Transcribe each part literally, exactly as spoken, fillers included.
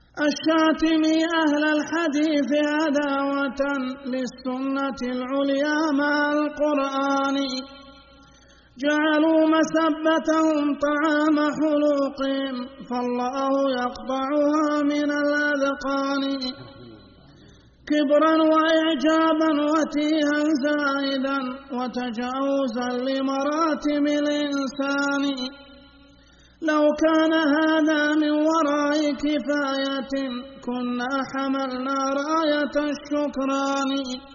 الشاتمي أهل الحديث عداوة للسنة العليا مع القرآن جعلوا مسبتهم طعام حلوقهم فالله يقطعها من الأذقان كبرا وإعجابا وتيها زائدا وتجاوزا لمراتب الإنسان لو كان هذا من وراء كفاية كنا حملنا راية الشكران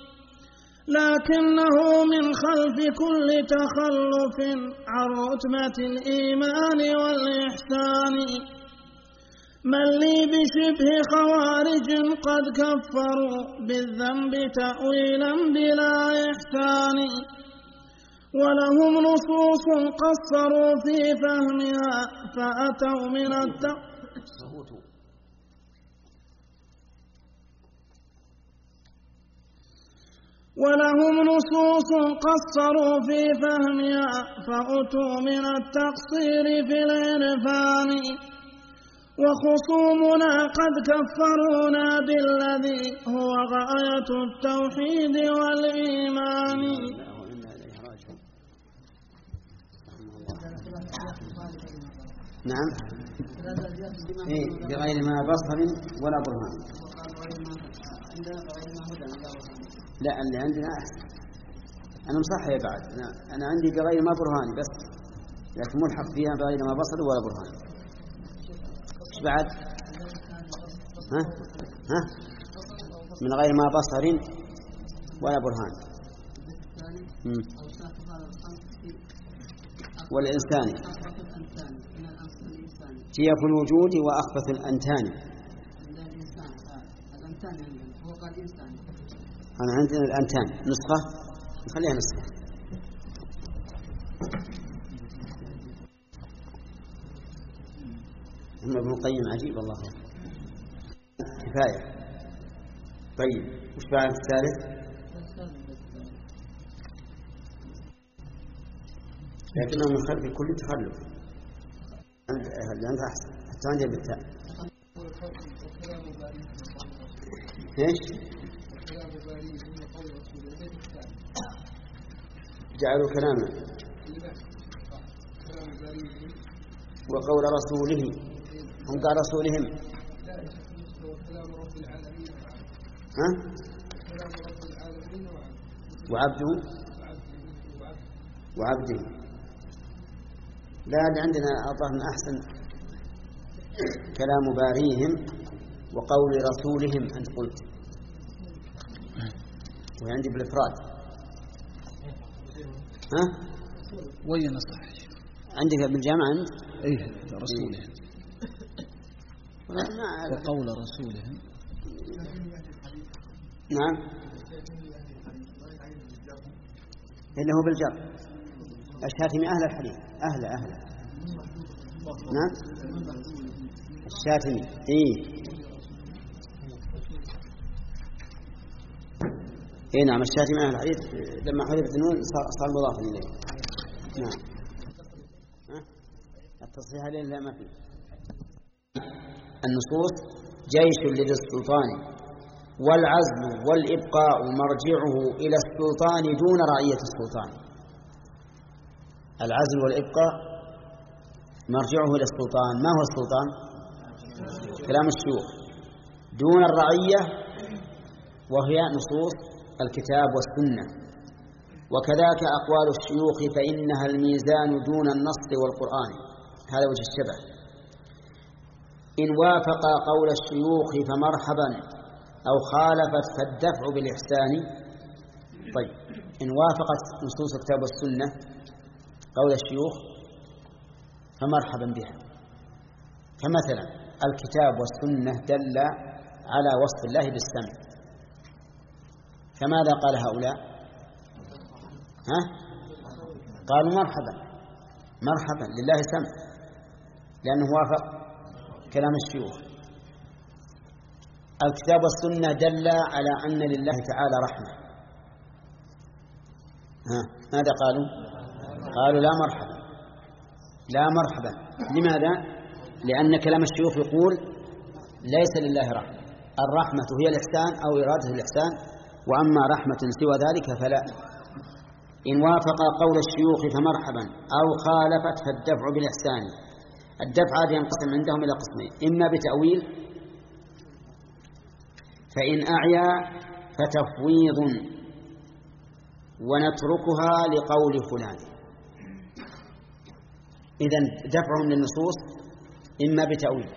لكنه من خلف كل تخلف عن رتبة الإيمان والإحسان من لي بشبه خوارج قد كفروا بالذنب تأويلا بلا إحسان ولهم نصوص قصروا في فهمها فأتوا من التأويل ولهم نصوص قصروا في فهمها فأتوا من التقصير في العرفان وخصومنا قد كفرونا بالذي هو غاية التوحيد والإيمان. نعم إيه بغير ما بصر ولا برهان. لا اللي عندنا أحسن أنا مصحح بعد أنا, أنا عندي بغير ما برهان بس لكن ملحق فيها بغير ما بصر ولا برهان. إيش بعد ها ها من غير ما بصر ولا برهان مم. والإنسان جيف الوجود وأخبث الأنتان. أنا عندنا الأنتان نسخة نخليها نسخة. هم ابن القيم عجيب الله كفاية. طيب وش بعد الثالث؟ لكنه من خلف كل تخلف عند أحسن حتى عندي بالتاء. إيش؟ جعلوا كلاما وقول رسوله هم قال رسولهم ها وعبده وعبده. لا عندنا أظن أحسن كلام باريهم وقول رسولهم أنت قلت وعندي بالإفراد ها وين صح عندك بالجامعة أنت إيه رسولهم وقول رسولهم نعم إنه بالجر الشاتمي أهل الحديث أهل أهل نعم الشاتمي إيه إيه نعم الشاتمي أهل الحديث لما حذفت النون صار مضافا إليه. نعم التصحيح عليه لا ما فيه. النصوص جيش للسلطان والعزل والإبقاء مرجعه إلى السلطان دون رعية السلطان. العزل والإبقاء مرجعه إلى السلطان. ما هو السلطان؟ كلام الشيوخ دون الرعية وهي نصوص الكتاب والسنة وكذاك أقوال الشيوخ فإنها الميزان دون النص والقرآن. هذا وجه الشبه. إن وافق قول الشيوخ فمرحبا أو خالفت فالدفع بالإحسان. طيب إن وافقت نصوص الكتاب والسنة قول الشيوخ فمرحبا بها. فمثلا الكتاب والسنة دل على وصف الله بالسمع فماذا قال هؤلاء؟ ها؟ قالوا مرحبا مرحبا لله سمع لأنه وافق كلام الشيوخ. الكتاب والسنة دل على أن لله تعالى رحمة. ها ماذا قالوا؟ قالوا لا مرحبا لا مرحبا. لماذا؟ لأن كلام الشيوخ يقول ليس لله رحمة. الرحمة هي الإحسان أو إرادة الإحسان، وأما رحمة سوى ذلك فلا. إن وافق قول الشيوخ فمرحبا، أو خالفت فالدفع بالإحسان. الدفع هذا ينقسم عندهم إلى قسمين: إما بتأويل، فإن أعيا فتفويض ونتركها لقول فلان. إذن دفعهم للنصوص إما بتأويل،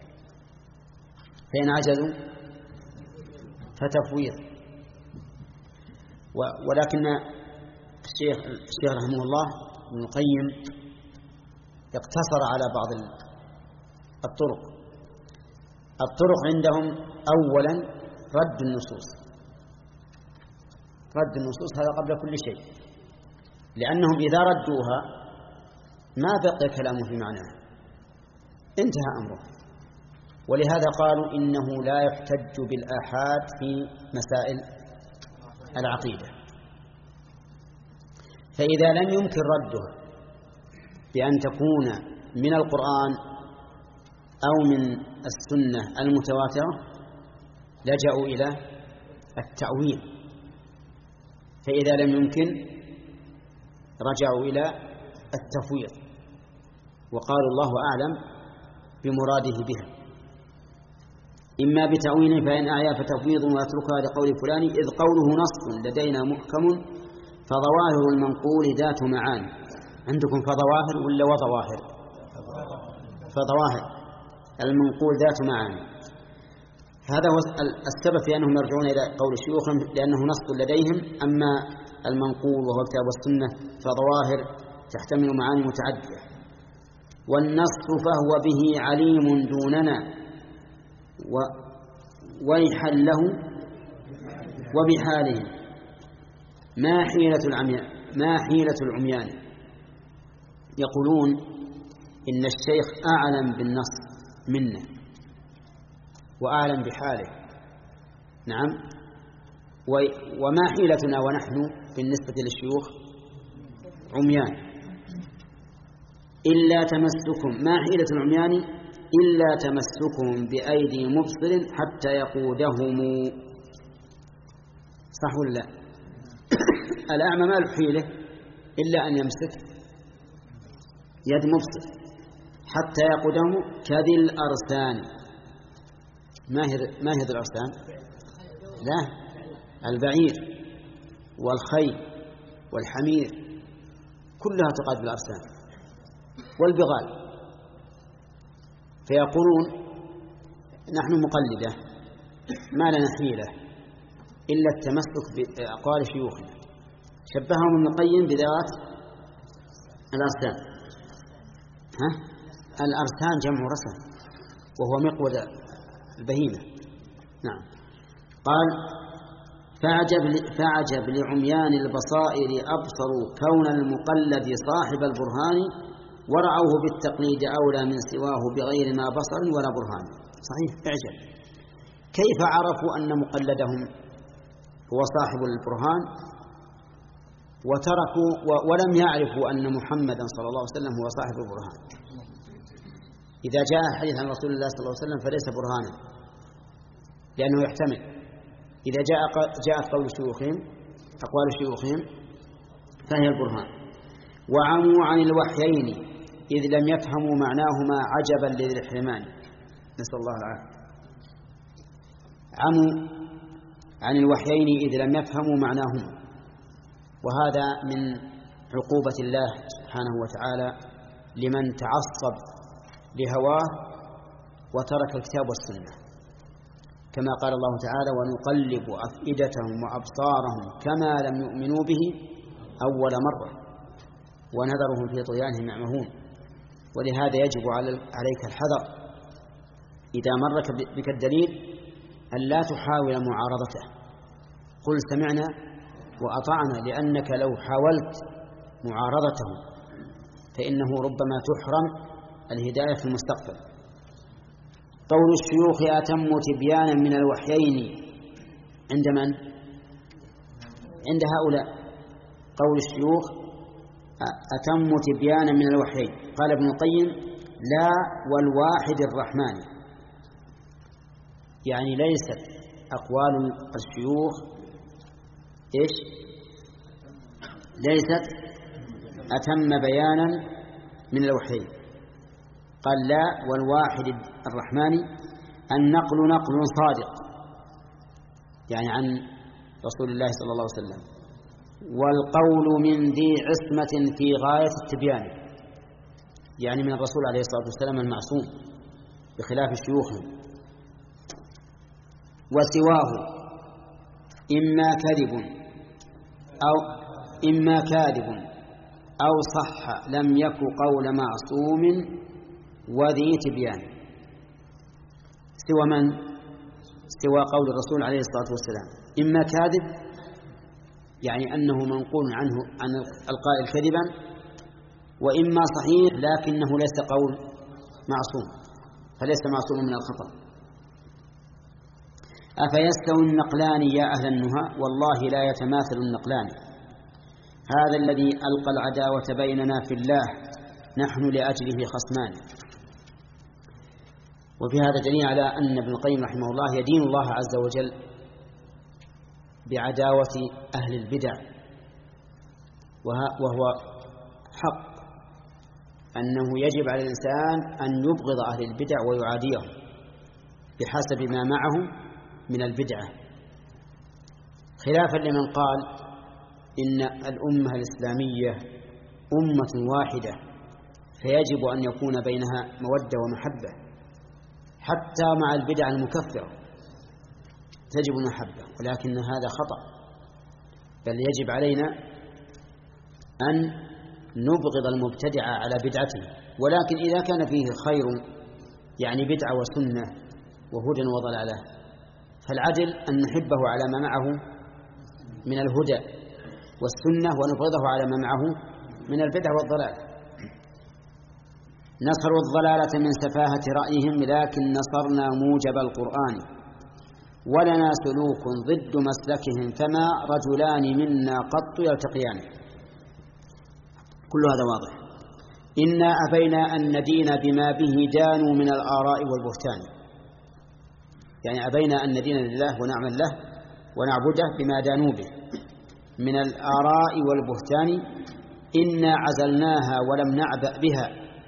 فإن عجزوا فتفويض. ولكن الشيخ الشيخ رحمه الله ابن القيم اقتصر على بعض الطرق. الطرق عندهم أولا رد النصوص. رد النصوص هذا قبل كل شيء، لأنهم إذا ردوها ما بقي كلام في معناه، انتهى أمره. ولهذا قالوا إنه لا يحتج بالآحاد في مسائل العقيدة. فإذا لم يمكن ردها بأن تكون من القرآن أو من السنة المتواترة لجأوا إلى التأويل، فإذا لم يمكن رجعوا إلى التفويض وقالوا الله أعلم بمراده بها. إما بتأويل فإن أعيا فتفويض وأتركها لقول فلان، إذ قوله نص لدينا محكم فظواهر المنقول ذات معاني. عندكم فظواهر ولا وظواهر؟ فظواهر المنقول ذات معاني. هذا هو السبب في أنهم يرجعون إلى قول الشيوخ لأنه نص لديهم. أما المنقول وهو الكتاب والسنة فظواهر تحتمل معاني متعددة. والنص فهو به عليم دوننا ويحا له وبحاله ما حيلة العميان ما حيلة العميان. يقولون إن الشيخ أعلم بالنص منا وأعلم بحاله. نعم. وما حيلتنا ونحن بالنسبة للشيوخ عميان إلا تمسكم. ما حيلة العميان إلا تمسكهم بأيدي مبصر حتى يقودهم. صح ولا لا؟ الأعمى ما له حيلة إلا أن يمسك يد مبصر حتى يقودهم كذي الأرسان. ما هي ما هي الأرسان؟ لا، البعير والخيل والحمير كلها تقاد بالأرسان والبغال. فيقولون نحن مقلدة ما لنا حيلة إلا التمسك بأقوال شيوخنا. شبههم ابن القيم بذات الأرسان. ها؟ الأرسان جمع رسن وهو مقود البهيمة. نعم. قال فعجب, فعجب لعميان البصائر أبصروا كون المقلد صاحب البرهان ورعوه بالتقليد أولى من سواه بغير ما بصر ولا برهان. صحيح، اعجب كيف عرفوا أن مقلدهم هو صاحب البرهان وتركوا ولم يعرفوا أن محمدا صلى الله عليه وسلم هو صاحب البرهان. إذا جاء حديث عن رسول الله صلى الله عليه وسلم فليس برهانا لأنه يحتمل. إذا جاء جاءت قول شيوخهم أقوال شيوخهم فهي البرهان. وعموا عن الوحيين إذ لم يفهموا معناهما عجبا لذي الحرمان. نسأل الله العافية. عموا عن الوحيين إذ لم يفهموا معناهما، وهذا من عقوبة الله سبحانه وتعالى لمن تعصب لهواه وترك الكتاب والسنة، كما قال الله تعالى ونقلب أفئدتهم وأبصارهم كما لم يؤمنوا به أول مرة ونذرهم في طغيانهم يعمهون. ولهذا يجب عليك الحذر إذا مرك بك الدليل أن لا تحاول معارضته. قل سمعنا وأطعنا، لأنك لو حاولت معارضته فإنه ربما تحرم الهداية في المستقبل. قول الشيوخ أتم تبيانا من الوحيين عند من؟ عند هؤلاء. قول الشيوخ أتم تبيانا من الوحيين. قال ابن القيم لا والواحد الرحمن. يعني ليست أقوال الشيوخ إيش ليست أتم بيانا من الوحيين. قال لا، والواحد الرحمن النقل نقل صادق، يعني عن رسول الله صلى الله عليه وسلم، والقول من ذي عصمة في غاية التبيان، يعني من الرسول عليه الصلاة والسلام المعصوم بخلاف الشيوخ. وسواه إما كذب أو إما كاذب أو صح لم يك قول معصوم وذي تبيان. سوى من؟ سوى قول الرسول عليه الصلاة والسلام. إما كاذب يعني أنه منقول عنه عن القائل كذبا، وإما صحيح لكنه ليس قول معصوم، فليس معصوم من الخطأ. أفيستوي النقلان يا أهل النهى؟ والله لا يتماثل النقلان. هذا الذي ألقى العداوة بيننا في الله نحن لأجله خصمان. وفي هذا دليل على أن ابن القيم رحمه الله يدين الله عز وجل بعداوة أهل البدع، وهو حق أنه يجب على الإنسان أن يبغض أهل البدع ويعاديهم بحسب ما معهم من البدعة، خلافا لمن قال إن الأمة الإسلامية أمة واحدة فيجب أن يكون بينها مودة ومحبة، حتى مع البدع المكفرة تجب المحبة، ولكن هذا خطأ، بل يجب علينا أن نبغض المبتدع على بدعته. ولكن إذا كان فيه خير يعني بدعة وسنة وهدى وضلالة فالعدل أن نحبه على ما معه من الهدى والسنة ونبغضه على ما معه من البدع والضلال. نصروا الضلالة من سفاهة رأيهم لكن نصرنا موجب القرآن، ولنا سلوك ضد مسلكهم فما رجلان منا قط يلتقيان. كل هذا واضح. إنا أبينا أن ندين بما به دانوا من الآراء والبهتان، يعني أبينا أن ندين لله ونعمل له ونعبده بما دانوا به من الآراء والبهتان. إنا عزلناها ولم نعبأ بها،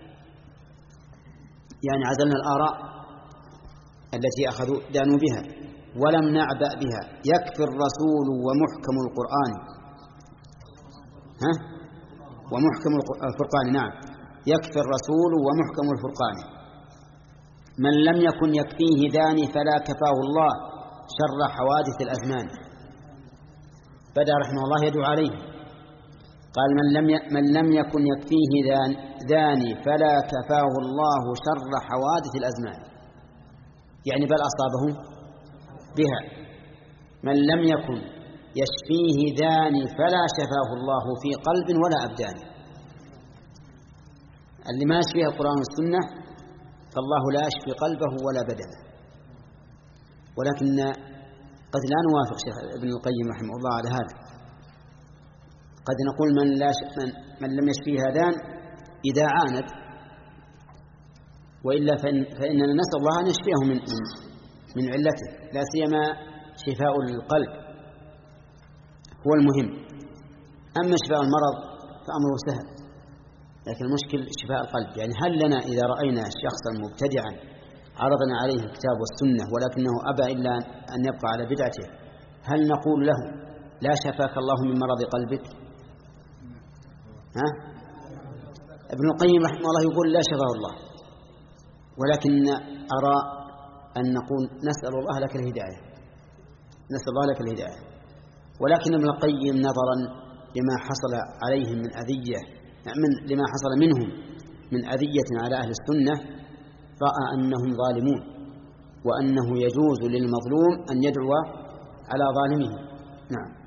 يعني عزلنا الآراء التي أخذوا دانوا بها ولم نعبأ بها. يكفي الرسول ومحكم القرآن، ها ومحكم الفرقان، نعم يكفي الرسول ومحكم الفرقان. من لم يكن يكفيه داني فلا كفاه الله شر حوادث الأزمان. بدأ رحمه الله يدعو عليه، قال من لم من لم يكن يكفيه داني فلا كفاه الله شر حوادث الأزمان، يعني بل أصابهم بها. من لم يكن يشفيه داني فلا شفاه الله في قلب ولا أبدان. اللي ما يشفيه القرآن والسنة فالله لا يشفي قلبه ولا بدنه. ولكن قد لا نوافق شيخ ابن القيم رحمه الله على هذا. قد نقول من, لا ش... من... من لم يشفيه هذان إذا عاند، وإلا فإن... فإننا نسأل الله أن يشفيه من... من... من علته، لا سيما شفاء القلب هو المهم. أما شفاء المرض فأمره سهل، لكن المشكل شفاء القلب. يعني هل لنا إذا رأينا شخصا مبتدعا عرضنا عليه الكتاب والسنة ولكنه أبى إلا أن يبقى على بدعته، هل نقول له لا شفاك الله من مرض قلبك؟ ها؟ ابن القيم رحمه الله يقول لا شفاه الله، ولكن أرى أن نقول نسأل الله لك الهداية، نسأل الله لك الهداية. ولكن ابن القيم نظرا لما حصل عليهم من أذية من لما حصل منهم من أذية على أهل السنة رأى أنهم ظالمون، وأنه يجوز للمظلوم أن يدعو على ظالمه. نعم.